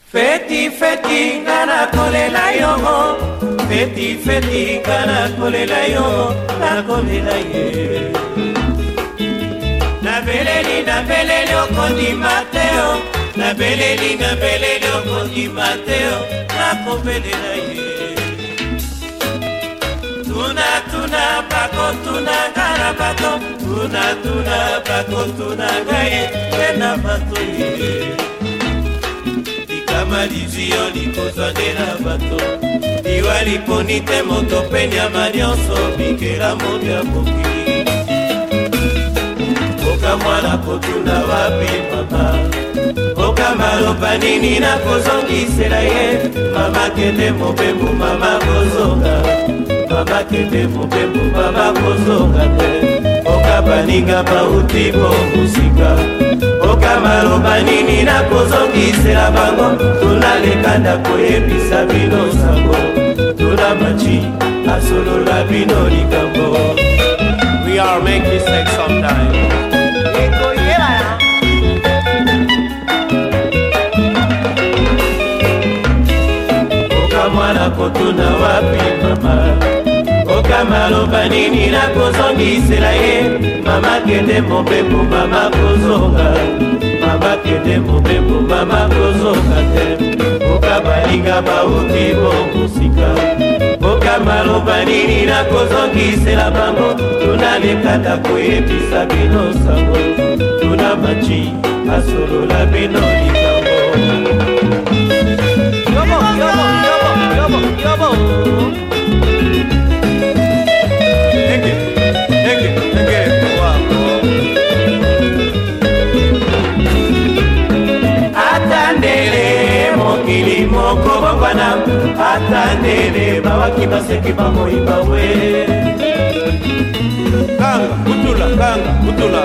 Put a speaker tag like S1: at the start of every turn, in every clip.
S1: Feti feti ngana kolela yongo, feti feti ngana kolela yongo, na kolela ye. Na beleli okondi Mateo, na beleli okondi Mateo, na kobelela ye. Tuna bako tuna ngana bato, tuna bako tuna gaye, kena bato ye. Malizio likozadela bato liwa liponi te moto pe nyama nyonso bikela moto ya mokili. Oka mwana kotuna wapi mama, oka maloba nini na kozongisela ye. Mama kende mobembo mama kozonga, mama kende mobembo mama kozonga te. Oka baninga bauti bomusika, oka maloba nini na kozongisela bango. Tunalekanda koyebisa bino sango, tuna machi asolola bino likambo. We are make mistakes sometimes. Oka mwana kotuna wapi mama, oka maloba nini na kozongisela ye. Mama kende mobembo mama kozonga, mama kende mobembo mama kozonga te. Oka balinga bauti bomusika, oka maloba nini na kozongisela bango. Tunalekanda koyebisa bino sango, tuna machi asolola bino likambo. Yobo mokili moko bangwana, atandele bawaki baseki bamoyiba we. Kanga kutula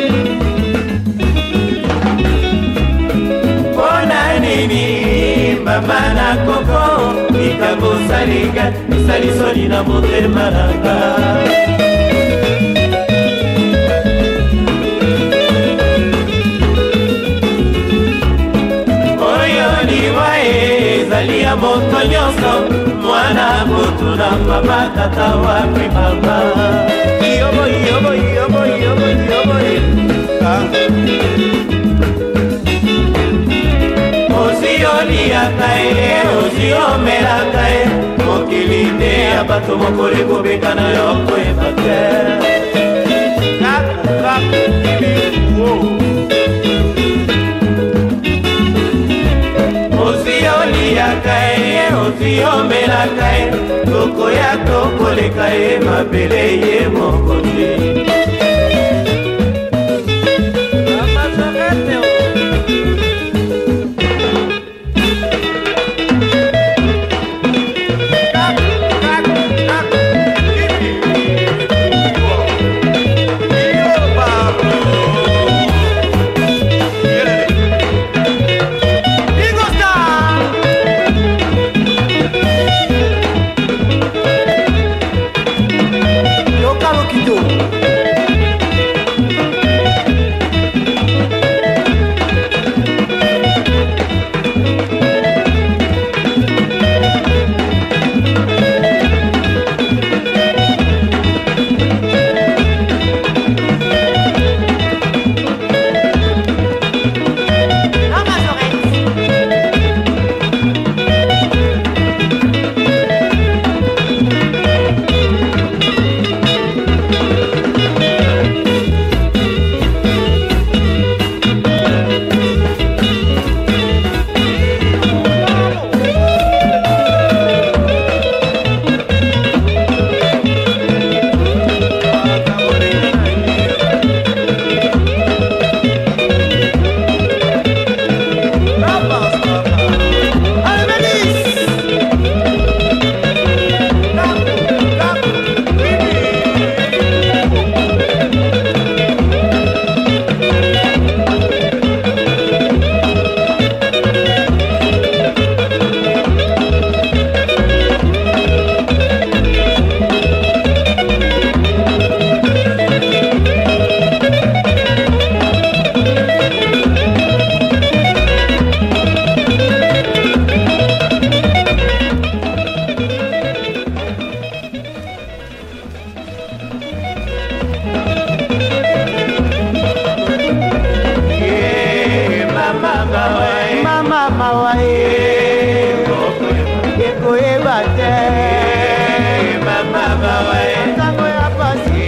S1: pona nini mama na koko likambo salinga esali soni na motema nanga. Ezali ya moto nyonso, mwana kotuna papa tata wapi mama. Yobo oziyoliaka ye, oziyomelaka ye. Mokili nde ya bato mokoli kobengana yo koyeba te. Oziyoliaka ye, oziyomelaka ye. Tokoya tokoleka ye, mabele ye mokonzi.
S2: Yo, Carlos Quito. mama wae eko ebate
S1: mama wae
S2: tango ya pasi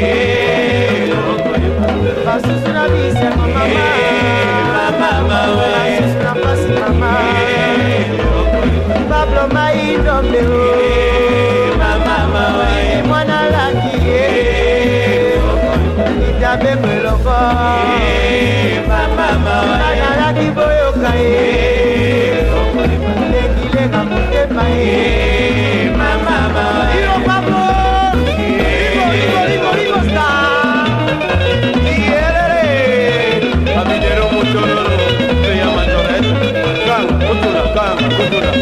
S2: basusu na bise mama wae basusu na pasi mama Pablo Maidombe mama wae mwana laki itabe meloko mama wae na laki boyoka lekilenga motema mama wae Hiro Pablo Rigo star
S1: Abidero Muchororo se llama Torres Kanga Kutura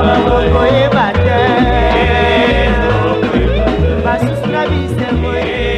S2: Basusu na bise mwe